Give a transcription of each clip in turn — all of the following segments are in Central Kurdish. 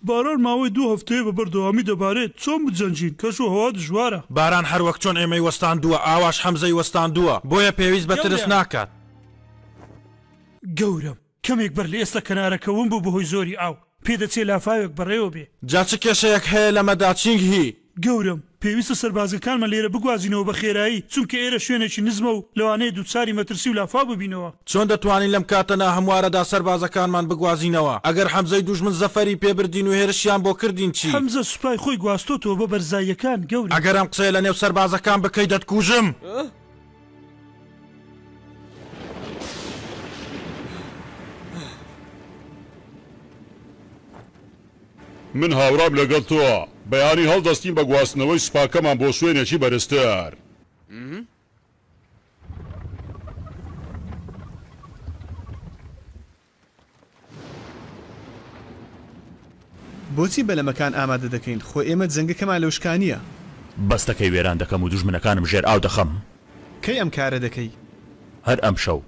باران ماوەی 2 هەفتەیە بە بەردەوامی دەبارێت چۆن بجەنجین کەش و هەوا دژوارە باران هەر وەک چۆن ئێمەی وەستاندووە ئاواش حەمزەی وەستاندووە بۆیە پێویست بە ترس ناکات گەورم کەمێک بەر لە ئێستا کەنارەکەون بوو بەهۆی زۆری ئاو پێدەچێ لافاوێک بەڕێوە بێ جا چ کێشەیەک هەیە لەمەدا چینگهی گەورم پێویستە سەربازەکانمان لێرە بگوازینەوە بە خێرایی چونکە ئێرە شوێنێکی نزمە و لەوانەیە دووچاری مەترسی و لافا ببینەوە چۆن دەتوانین لەم کاتەنا هەموارەدا سەربازەکانمان بگوازینەوە ئەگەر حەمزەی دوژمن زەفەری پێبردین و هێرشیان بۆ کردین چی حەمزە سوپای خۆی گواستۆتەوە بە بەرزاییەکان گەورم ئەگەر ئەم قسەیە لە نێو سەربازەکان بکەی دەتکوژم من هاورام لەگەڵ تۆوە بەیانی هەڵدەستین بە گواستنەوەی سوپاکەمان بۆ شوێنێکی بەرزتر بۆچی بەلەمەکان ئامادە دەکەین خۆ ئێمە جەنگەکەمان لە وشکانیە بەستەکەی وێران دەکەم و دوژمنەکانم ژێر ئاو دەخەم کەی ئەم کارە دەکەی هەر ئەم شەو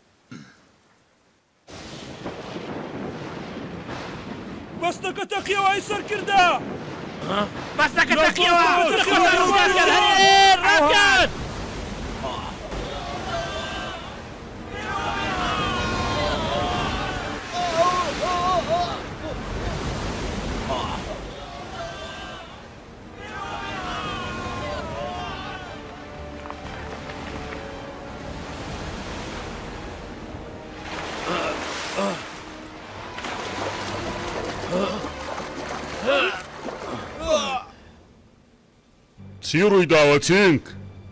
بەستەکە تەقیەوەی سەر کردە بەستەکە تەقیەوە ڕاکەن چی ڕووی داوە چینک؟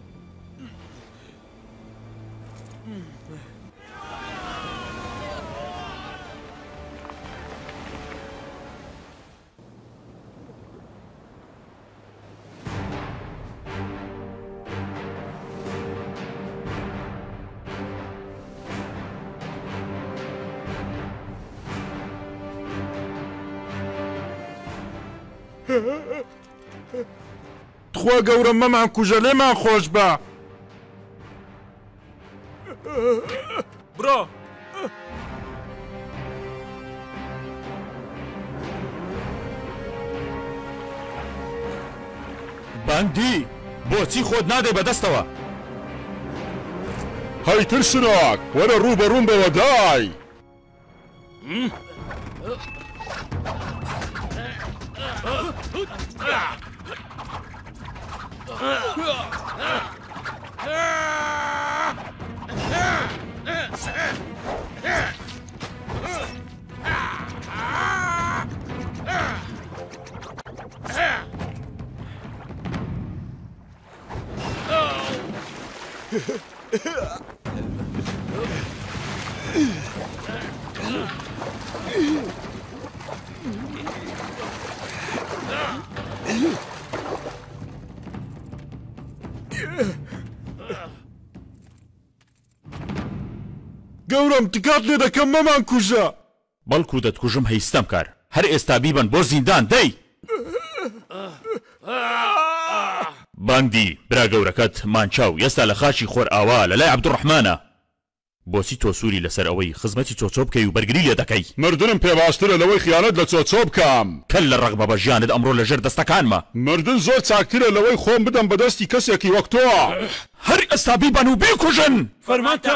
خوا گەورە مەمان کوژە لێمان خۆش بە بڕۆ باندی بۆچی خۆت نادەی بەدەستەوە هەی ترسناک وەرە ڕوو بە ڕوون بەوە دای گەورم تکات لێ دەکەم مەمان کوژە بەڵکو دەتکوژم هەیستەم کار هەر ئێستا بیبن بۆ زیندان دەی باندی برا گەورەکەت مانچاو ئێستا لە خاچی خۆر ئاوا لە لای عەبدوڕەحمانە بۆچی تۆ سووری لەسەر ئەوەی خزمەتی چۆچۆ بکەی و بەرگری لێ دەکەی مردنم پێ باشترە لەوەی خیانەت لە چۆچۆ بکەم کەل لە ڕەغبە بە ژیانت ئەمڕۆ لەژێر دەستەکانمە مردن زۆر چاکترە لەوەی خۆم بدەم بەدەستی کەسێکی وەک تۆ هەر ئێستا بیبن و بیکوژن فەرمانتە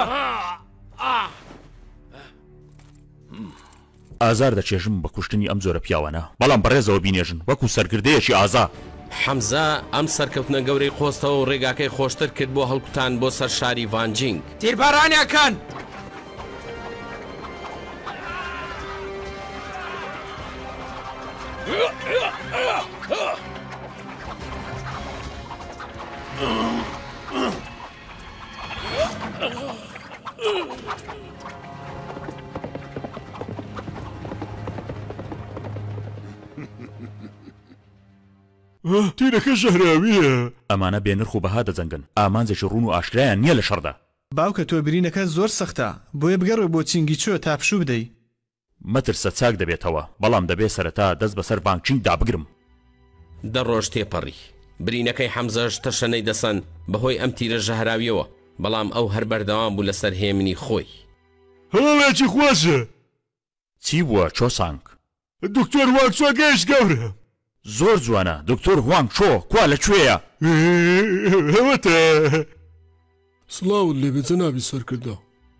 ئازار دەچێژم بە کوشتنی ئەم زۆرە پیاوانە بەڵام بەڕێزەوە بینێژن وەکو سەرگردەیەکی ئازا حەمزە ئەم سەرکەوتنە گەورەی خۆستەوە و ڕێگاکەی خۆشتر کرد بۆ هەڵکوتان بۆ سەر شاری ڤانجینگ تیربارانیەکان تیرەکە ژەهراویە ئەمانە بێنرخ و بەها دەجەنگن ئامانجێکی ڕوون و ئاشکرایان نییە لە شەڕدا باوکە تۆ برینەکە زۆر سەختە بۆیە بگەڕێ بۆ چینگی چۆ تا پشوو بدەی مەترسە چاک دەبێتەوە بەڵام دەبێت سەرەتا دەست بەسەر ڤانگچینگدا بگرم دەڕۆژ تێپەڕی برینەکەی حەمزەش تەشەنەی دەسەن بەهۆی ئەم تیرە ژەهراویەوە بەڵام ئەو هەر بەردەوام بوو لەسەر هێمنی خۆی هەڵێکی خۆشە چی بووە چۆسانگ دکتۆر واکچۆ گەیشت گەورە زۆر جوانە دکتۆر هوانگ چۆ کوا لەکوێیە ئەوەتە سڵاوت لێبێ جەنابی سەرکردا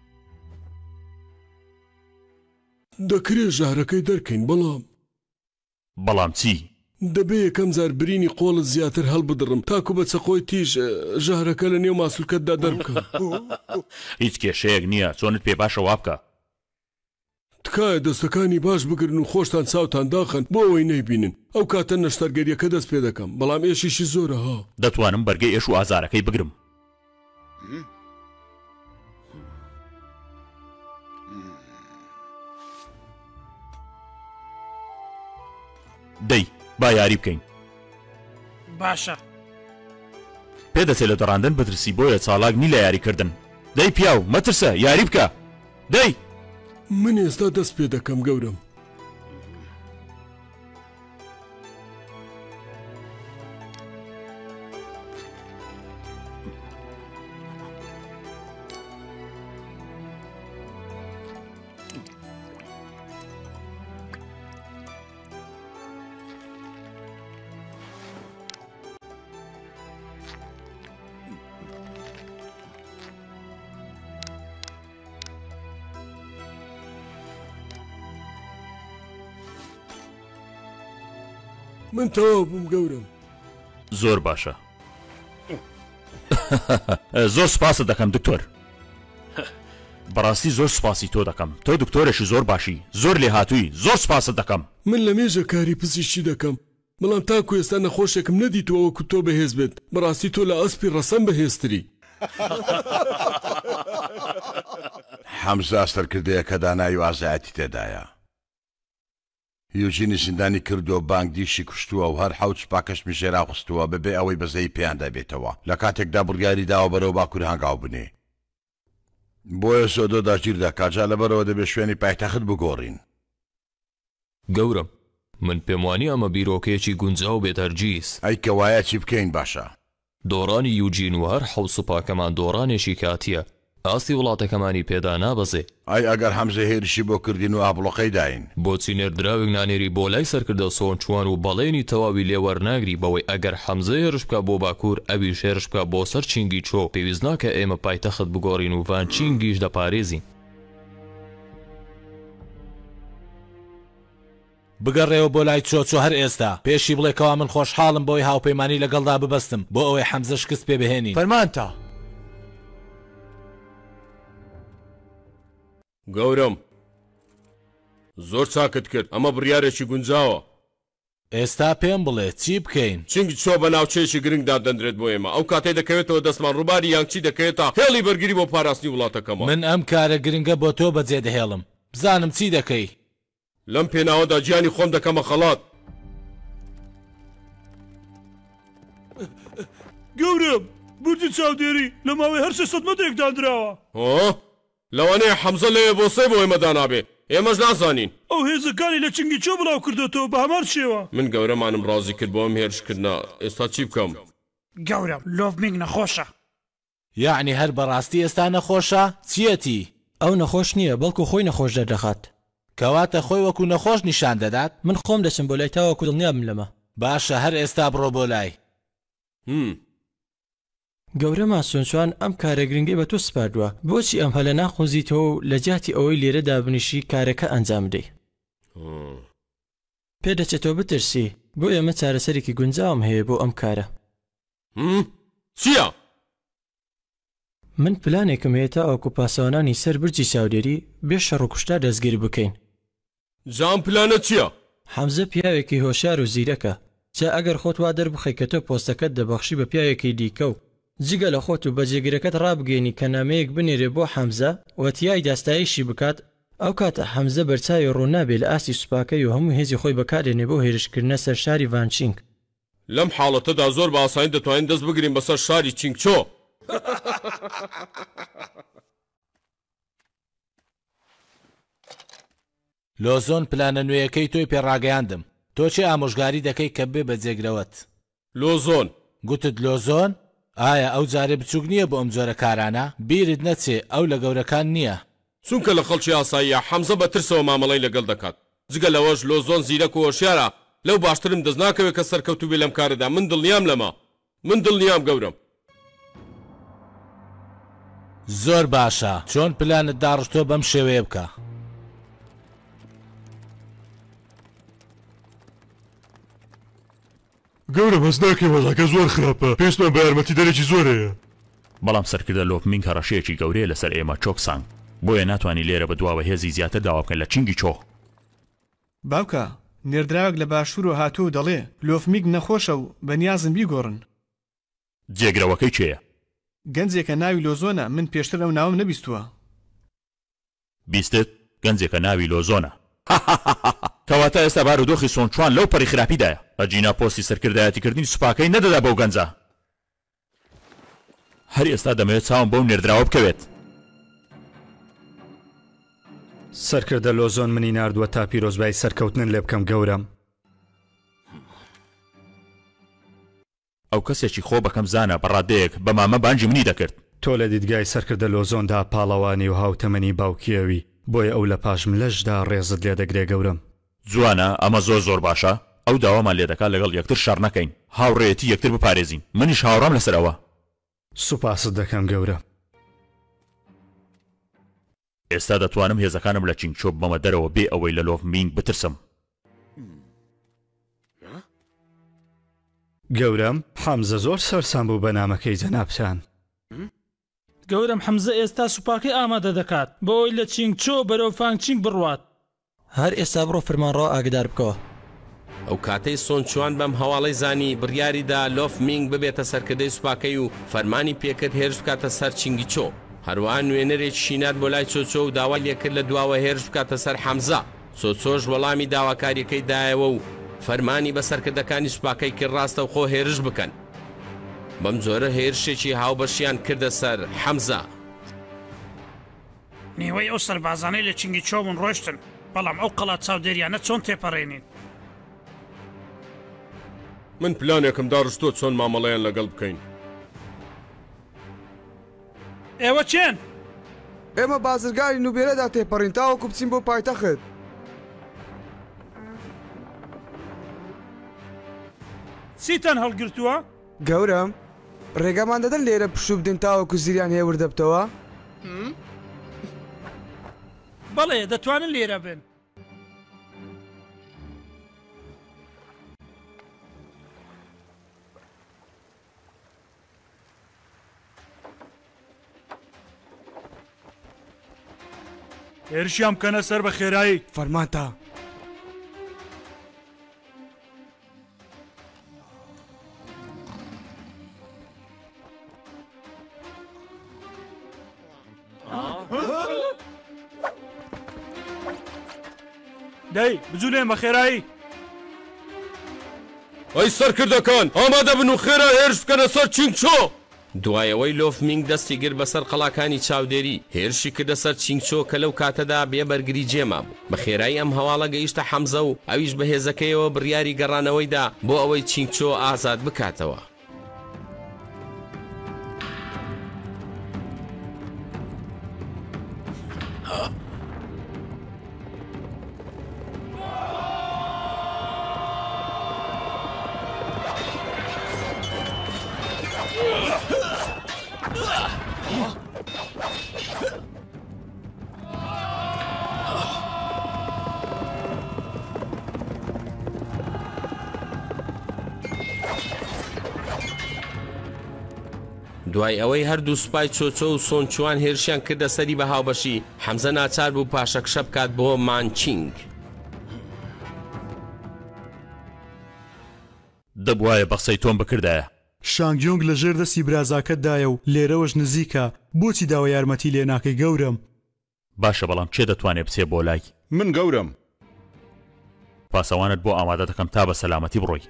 دەکرێت ژارەکەی دەرکەین بەڵام چی دەبێ یەکەم جار برینی قۆڵت زیاتر هەڵبدڕم تاکو بە چەقۆی تیژ ژارەکە لە نێو ماسوولکەتدا دەربکەم هیچ کێشەیەک نییە چۆنت پێ باشە وا بکە تکایە دەستەکانی باش بگرن و خۆشتان چاوتان داخن بۆ ئەوەی نەیبینن ئەو کاتە نەشتەرگەریەکە دەست پێ دەکەم بەڵام ئێشیشی زۆرە ها دەتوانم بەرگەی ئێش و ئازارەکەی بگرم دەی با یاری بکەین باشە پێدەچێت لە دەڕاندن بترسی بۆیە چالاک نی لە یاریکردن دەی پیاو مەترسە یاری بکە دەی من ئێستا دەست پێ دەکەم گەورم من تەواو بووم گەورم زۆر باشە زۆر سپاست دەکەم دکتۆر بەڕاستی زۆر سپاسی تۆ دەکەم تۆ دکتۆرێکی زۆر باشی زۆر لێ هاتووی زۆر سپاست دەکەم من لە مێژە کاری پزیشکی دەکەم بەڵام تاکو ئێستا نەخۆشێکم نەدیتەوە وەکو تۆ بەهێز بێت بەڕاستی تۆ لە ئەسپی ڕەسەن بەهێزتری حەمزە سەرکردەیەکە دانایی و ئازایەتی تێدایە یوجینی زیندانی کردو بانگدیشی کوشتووە و هەر حەوت سوپاکەش میژێرا خستووە بەبێ ئەوەی بەزەی پێیان دەبێتەوە لە کاتێکدا بڕیاری داوە بەرەو باکوور هەنگاو بنێ بۆیە سۆدۆ داگیر دەکات جا لەبەرەوە دەبێت شوێنی پایتەخت بگۆڕین گەورم من پێم وانی ئەمە بیرۆکەیەکی گونجاو بێت هەرگیز ئەی کە وایە چی بکەین باشە دۆڕانی یوجین و هەر حەوت سوپاکەمان دۆڕانێکی کاتیە ئاستی وڵاتەکەمانی پێدا نابەزێ ئای ئەگەر حەمزە هێرشی بۆ کردین و ئابڵۆقەی داین بۆچی نێردراوێک نانێری بۆ لای سەرکردە سۆنچوان و بەڵێنی تەواوی لێوەرناگری بەوەی ئەگەر حەمزە هێرش بکە بۆ باکوور ئەوی شێرش بکە بۆ سەر چینگی چۆ پێویست ناکە ئێمە پایتەخت بگۆڕین و ڤان چینگیش دەپارێزین بگەڕێەوە بۆ لای چۆچۆ هەر ئێستا پێشی بڵێکەوە من خۆشحاڵم بۆی هاوپەیمانی لەگەڵدا ببەستم بۆ ئەوەی حەمزە شکست پێ بهێنی فەرمانتە گەورم زۆر چاکت کرد ئەمە بڕیارێکی گونجاوە ئێستا پێم بڵێ چی بکەین چینگی چۆ بە ناوچەیەکی گرنگدا دەندرێت بۆ ئێمە ئەو کاتێ دەکەوێتەوە دەستمان ڕووباری یانچی دەکەوێتە هێڵی بەرگری بۆ پاراستنی وڵاتەکەمە من ئەم کارە گرنگە بۆ تۆ بەجێ دەهێڵم بزانم چی دەکەی لەم پێناوەدا گیانی خۆم دەکەمە خەڵات گەورم بورجی چاودێری لە ماوەی هەر 600 مەترێک دانراوە لەوانەیە حەمزە لەوێ بۆ سێ بۆ ئێمەدا نابێ ئێمەش نازانین ئەو هێزەکانی لە چنگی چۆ بڵاو کردوێتەوە بە هەمان شێوە من گەورەمانم ڕازی کرد بۆ ئەم هێرشکردنا ئێستا چی بکەم گەورم لۆڤمینگ نەخۆشە یعنی هەر بەڕاستی ئێستا نەخۆشە چیەتی ئەو نەخۆش نییە بەڵکو خۆی نەخۆش دەردەخات کەواتە خۆی وەکو نەخۆش نیشان دەدات من خۆم دەچم بۆ لای تاوەکو دڵنیابم لەمە باشە هەر ئێستا بڕۆ بۆ لای گەورەما سۆنچوان ئەم کارە گرنگی بە تۆ سپاردووە بۆچی ئەم هەلە ناخۆزیتەوە و لە جاتی ئەوەی لێرەدا بنیشی کارەکە ئەنجام بدەی پێدەچێتەوە بترسی بۆ ئێمە چارەسەرێکی گونجاوم هەیە بۆ ئەم کارە چییە؟ من پلانێکم هەیە تا ئەوکو پاسەوانانی سەر برجی چاودێری بێ شەڕوکوشتا دەستگیر بکەین جام پلانە چییە؟ حەمزە پیاوێکی هۆشار و زیرەکە جا ئەگەر خۆت وا دەربخەی کە تۆ پۆستەکەت دەبەخشی بە پیاوێکی دیکە و جگە لە خۆت و بەجێگیرەکەت ڕابگەینی کە نامەیەک بنێرێ بۆ حەمزە وەتیای داستایشی بکات ئەو کاتە حەمزە بەرچاوی ڕوونابێ لە ئاستی سوپاکەی و هەموو هێزی خۆی بەکارێنێ بۆ هێرشکردنە سەر شاری ڤانچینگ لەم حاڵەتەدا زۆر بە ئاسانی دەتوانین دەست بگرین بەسەر شاری چینگچۆ لۆزۆن پلانە نوێیەکەی تۆی پێڕاگەیاندم تۆ چێ ئامۆژگاری دەکەی کە بێ بە جێگرەوەت لۆزۆن گوتت لۆزۆن؟ ئایا ئەو جارێ بچووک نییە بۆ ئەم جۆرە کارانە؟ بیرت نەچێ ئەو لە گەورەکان نییە چونکە لە خەڵکی ئاساییە حەمزە بە ترسەوە مامەڵەی لەگەڵ دەکات جگە لەوەش لۆزۆن زیرەک و هۆشیارە لەو باشترم دەست ناکەوێت کە سەرکەوتو بێ لەم کارەدا من دڵنیام لەمە من دڵنیام گەورم زۆر باشە چۆن پلانت داڕشتۆ بەم شێوەیە بکە گەورم هەست ناکەی وەزاکە زۆر خراپە پێستمان بە یارمەتی دەرێکی زۆرەیە بەڵام سەرکردە لۆپمینگ هەڕەشەیەکی گەورەیە لەسەر ئێمە چۆکسانگ بۆیە ناتوانانی لێرە بە دواوە هێزی زیاتر داوا بکەن لە چینگی چۆ باوکە نێردراوێک لە باشوور و هاتوو دەڵێ لۆفمیگ نەخۆشە و بەنیازم بیگۆڕن جێگرەوەکەی چێە گەنجێکە ناوی لۆزۆنە من پێشتر ئەو ناوم نەبیستووە بیستت گەنجێکە ناوی لۆزۆنە کەواتە ئێستا بارودۆخی سۆنچوان لەو پەری خراپیدایە ئەجینا پۆستی سەرکردایەتیکردنی سوپاکەی نەدەدا بەو گەنجە هەر ئێستا دەمەوێت چاوم بەو نێردراوە بکەوێت سەرکردە لۆزۆن منی ناردووە تا پیرۆزبای سەرکەوتنن لێ بکەم گەورم ئەو کەسێکی خۆ بەکەم زانە بەڕادەیەک بە مامە بانجی منی دەکرد تۆ لە دیدگای سەرکردە لۆزۆندا پاڵەوانی و هاوتەمەنی باوکیەوی بۆیە ئەو لە پاشم لەشدا ڕێزت لێ دەگرێ گەورم جوانە ئەمە زۆر باشە ئەو داوامان لێ دەکات لەگەڵ یەکتر شەڕ نەکەین هاوڕێیەتی یەکتر بپارێزین منیش هاوڕام لەسەرەوە سوپاست دەکەم گەورە ئێستا دەتوانم هێزەکانم لە چینگچۆ بمەمە دەرەوە بێ ئەوەی لە لۆفمینگ بترسم گەورم حەمزە زۆر سەرسام بوو بە نامەکەی جەنابچان گەورم حەمزە ئێستا سوپاکەی ئامادە دەکات بۆ ئەوی لە چینگچۆ بەرەو فانگچینگ بڕوات هەر ئێستا بڕۆ فەرمانڕەوە ئاگدار بکەوە ئەو کاتەی سۆنچوان بەم هەواڵەی زانی بڕیاریدا لۆفمینگ ببێتە سەرکردەی سوپاکەی و فەرمانی پێکرد هێرش بکاتە سەر چینگی چۆ هەروە نوێنەرێکی شینات بۆ لای چۆچۆ و داوای لێکرد لە دواوە هێرش بکاتە سەر حەمزە چۆچۆش وەڵامی داواکاریەکەی دایەوە و فەرمانی بە سەرکردەکانی سوپاکەی کرد ڕاستە و خۆ هێرش بکەن بەم جۆرە هێرشێکی هاوبەشیان کردە سەر حەمزە نیوەی ئەو سەربازانەی لە چینگی چۆمون ڕۆشتن بەڵام ئەو قەڵات چاودێریانە چۆن تێپەڕێنین من پلانێکم داڕشتۆ چۆن مامەڵەیان لەگەڵ بکەین ئێوە چێن؟ ئێمە بازرگانی نوبێرەدا تێپەڕین تاوەکو بچین بۆ پایتەخت چیتان هەڵگرتووە؟ گەورم ڕێگامان دەدەن لێرە پشوو بدەین تاوەکو زیریان هێور دەبتەوە؟ بەڵێ دەتوانن لێرە بن هێرشیان بکەنە سەر بە خێرایی فەرمانتە دەی بجوولێن بە خێرایی ئەی سەرکردەکان ئامادە بن و خێرا هێرش بکەنە سەر چینگچۆ دوایەوەی لۆفمینگ دەستی گر بەسەر قەڵاکانی چاودێری هێرشی کردە سەر چینگچۆ کە لەو کاتەدا بێبەرگری جێما بوو بە خێرایی ئەم هەواڵە گەیشتە حەمزە و ئەویش بە هێزەکەیەوە بڕیاری گەڕانەوەیدا بۆ ئەوەی چینگچۆ ئازاد بکاتەوە دوای ئەوەی هەردوو سوپای چۆچۆ و سۆنچوان هێرشیان کردە سەری بە هاوبەشی حەمزە ناچار بوو پاشەکشە بکات بۆ مانچینگ دەبوایە بەخسەی تۆم بکردایە شانگیۆنگ لە ژێر دەستی برازاکەتدایە و لێرەوەش نزیکە بۆچی داوای یارمەتی لێ ناکەی گەورم باشە بەڵام چێ دەتوانێت بچێ بۆ لای من گەورم پاسەوانت بۆ ئامادە دەکەم تا بە سەلامەتی بڕۆی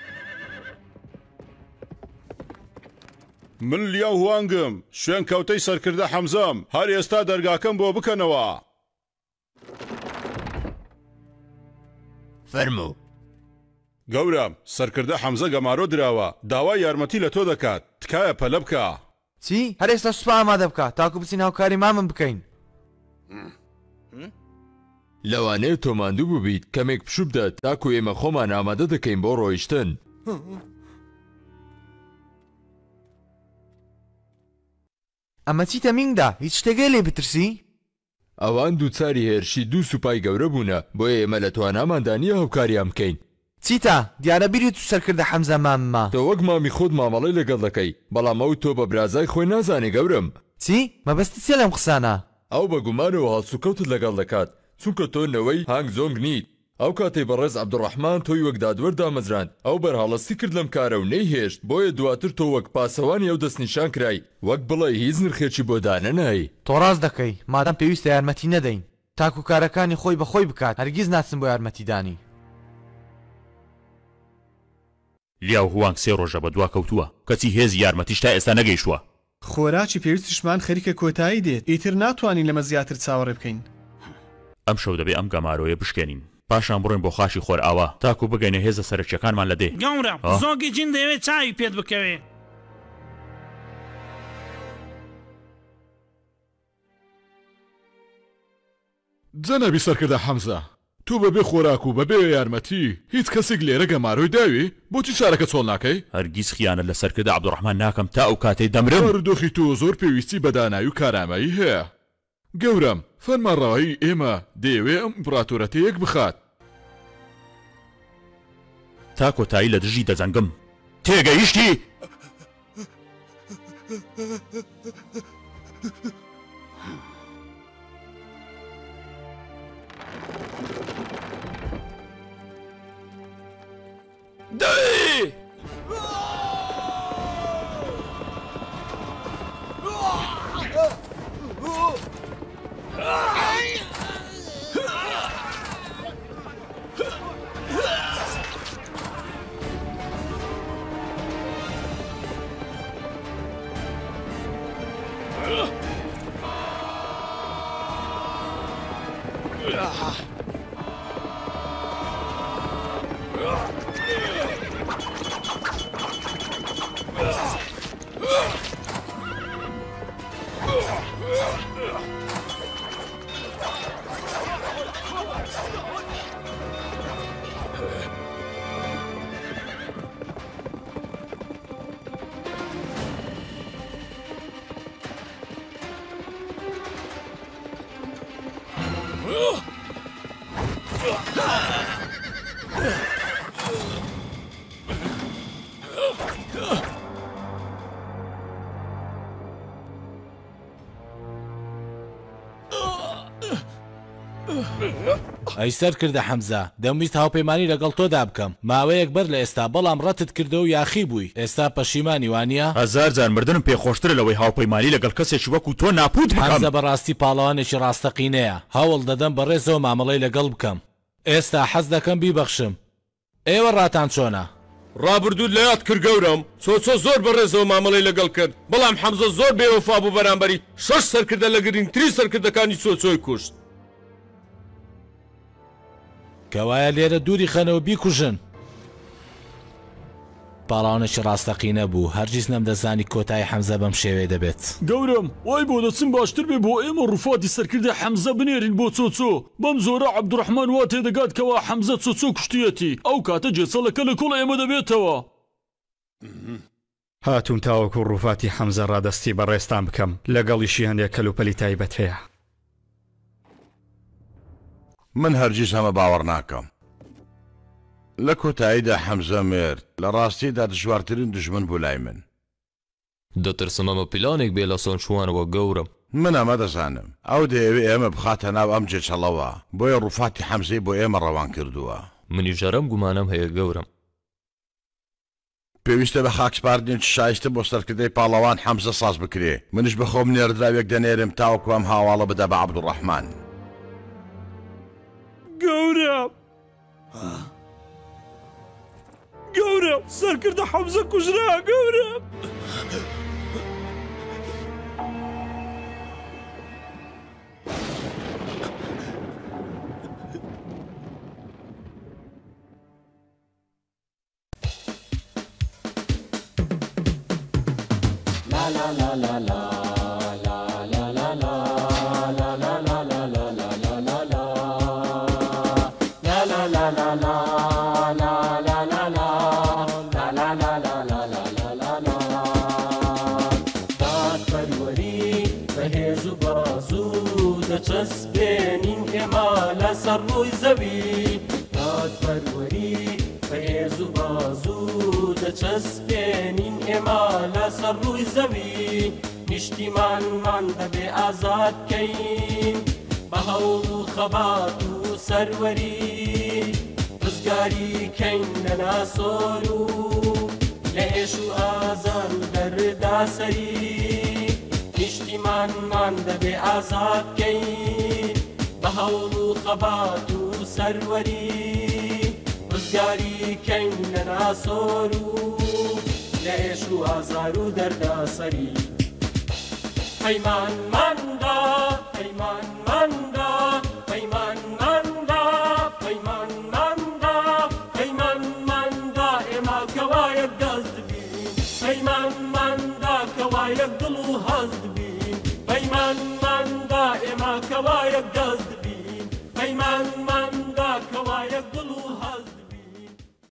من لیاو هوانگم شوێن کەوتەی سەرکردە حەمزەم هەر ئێستا دەرگاکەم بۆ بکەنەوە فەرموو گەورم سەرکردە حەمزە گەمارۆ دراوە داوای یارمەتی لە تۆ دەکات تکایە پەلە بکە چی؟ هەر ئێستا سوپا ئامادە بکە تاکو بچین هاوکاری مامن بکەین لەوانەیە تۆ ماندوو ببیت کەمێک پشوو بدە تاکو ئێمە خۆمان ئامادە دەکەین بۆ ڕۆیشتن. ئەمە چیتە مینگدا هیچ شتێگەی لێ بترسی؟ ئەوان دووچاری هێرشی دوو سوپای گەورە بوونە بۆیە ئێمە لە تواناماندانیە هەوکاریان بکەین. چیتە دیارە بیری تو سەرکردە حەمزە مامما تۆ وەک مامی خۆت مامەڵەی لەگەڵ دەکەی بەڵام ئەو تۆ بە برازای خۆی نازانێ گەورم. چی مەبەستت چێ لەم قسانە؟ ئەو بە گومانەوە هەڵسوکەوتت لەگەڵ دەکات چونکە تۆ نەوەی هانگ زۆنگ نیت. ئەو کاتەی بەڕێز عەبدوڕەحمان تۆی وەک دادوەر دامەزراند ئەو بەرهەڵەستی کرد لەم کارە و نەیهێشت بۆیە دواتر تۆ وەک پاسەوانی ئەو دەستنیشان کرای وەک بڵێ هیچ نرخێکی بۆ دانە نایی. تۆ ڕاست دەکەی مادام پێویستە یارمەتی نەدەین تاکو کارەکانی خۆی بەخۆی بکات هەرگیز ناچن بۆ یارمەتیدانی. لیاو هوانگ سێ ڕۆژە بە دوا کەوتووە کەچی هێز یارمەتیش تا ئێستا نەگەیشتووە. خۆراکی پێویستیشمان خەریکە کۆتایی دێت ئیتر ناتوانین لەمە زیاتر چاوەڕێ بکەین. ئەم شەو دەبێ ئەم گەمارۆیە بشکێنین پاشان بڕۆین بۆ خاشی خۆر ئاوا تاکو بگەینە هێزە سەرچەکانمان لە دێ. گەورە زۆگی جین دەوێت چاوی پێت بکەوێ. جەنەبی سەرکردە حەمزە تو بەبێ خۆراک و بەبێ یارمەتی هیچ کەسێک لێرە گەمارۆی داوی بۆچی چارەکە چۆڵ ناکەی؟ هەرگیز خیانە لە سەرکردە عەبدوڕەحمان ناکەم تا ئەو کاتەی دەمرم. بەردۆخی تۆ زۆر پێویستی بە دانایی و کارامایی هەیە. گەورم فەرمانڕەوایی ئێمە دەیەوێ ئەم ئیمپراتۆرەتە یەک بخات. تا کۆتایی لە دژی دەجەنگم تێگەیشتی؟ دەی! ئەی سەرکردە حەمزە دەمویست هاوپەیمانی لەگەڵ تۆدا بکەم ماوەیەک بەر لە ئێستا بەڵام ڕەتت کردە و یاخی بووی ئێستا پەشیمانی وانە؟ هەزار جار مردنم پێخۆشترە لەوەی هاوپەیمانی لەگەڵ کەسێکی وەکو تۆ ناپوت بکەم. حەمزە بەڕاستی پاڵەوانێکی ڕاستەقینەیە هەوڵ دەدەم بەڕێزەوە مامەڵەی لەگەڵ بکەم ئێستا حەز دەکەم بیبەخشم. ئێوە ڕاتان چۆنە؟ ڕابردوود لە یاد کرد گەورم چۆ زۆر بەڕێزەوە مامەڵەی لەگەڵ کرد بەڵام حەمزە زۆر بێوەفا بوو بەرامبەری 6 سەرکردە لە گرنگترین سەرکردەکانی چۆچۆی کوشت. کەوایە لێرە دووری خەنەوە بیکوژن. پاڵاوانێکی ڕاستەقینە بوو هەرگیز نەمدەزانی کۆتایی حەمزە بەم شێوەیە دەبێت. گەورم وای بۆ دەچم باشتر بێ بۆ ئێمە ڕووفاتی سەرکردە حەمزە بنێرین بۆ چۆچۆ بەم زۆرە عەبدوڕەحمان وا تێدەگات کەوا حەمزە چۆچۆ کوشتیەتی ئەو کاتە جێسەڵەکە لە کۆڵ ئێمە دەبێتەوە. هاتوون تاوەکو ڕووفاتی حەمزە ڕادەستی بەڕێستان بکەم لەگەڵیشی هەندێک کەلوپەلی تایبەت هەیە. من هەرگیز هەمە باوەڕ ناکەم. لە کۆتاییدا حەمزە مرد لە ڕاستیدا دژوارترین دژمن بوو لای من. دەترسم ئەمە پلانێک بێ لە سۆنچوانەوە گەورم. من ئەمە دەزانم ئەو دەیەوێ ئێمە بخاتە ناو ئەم جێچەڵەوە بۆیە ڕووفاتی حەمزەی بۆ ئێمە ڕەوان کردووە. منی ژەرەم گومانم هەیە گەورم. پێویستە بە خاکسپاردنێک شایستە بۆ سەرکردەی پاڵەوان حەمزە ساز بکرێ منش بەخۆم نێردراوێک دەنێرم تاوەکو ئەم هاواڵە بدە بە عەبدوڕەحمان. گەورم سەرکردە حەمزە کوژرا گەورم. بەهێز و بازوو دەچەسبێنین ئێمە لەسەر ڕووی زەوی دادپەروەری بەهێز و بازوو دەچەسبێنین ئێمە لەسەر ڕووی زەوی نیشتیمانمان دەبێ ئازاد بکەین بە هەوڵ و خەبات و سەروەری ڕزگاری کەین لە ناسۆر و لە ئێش و ئازار و دەردا سەری نیشتیمانمان دەبێ ئازاد بکەین بە هەوڵ و خەبات و سەروەری ڕزگاری کەین لە ناسۆر و لە ئێش و ئازار و دەردا سەری پەیمانماندا پەیمانماندا پەیمانماندا پەیمانماندا پەیمانماندا ئێمە کەوایەک دەست بین پەیمانماندا کەوایەک دڵ و هەست بین پەیمانماندا ئێمە کەوایەک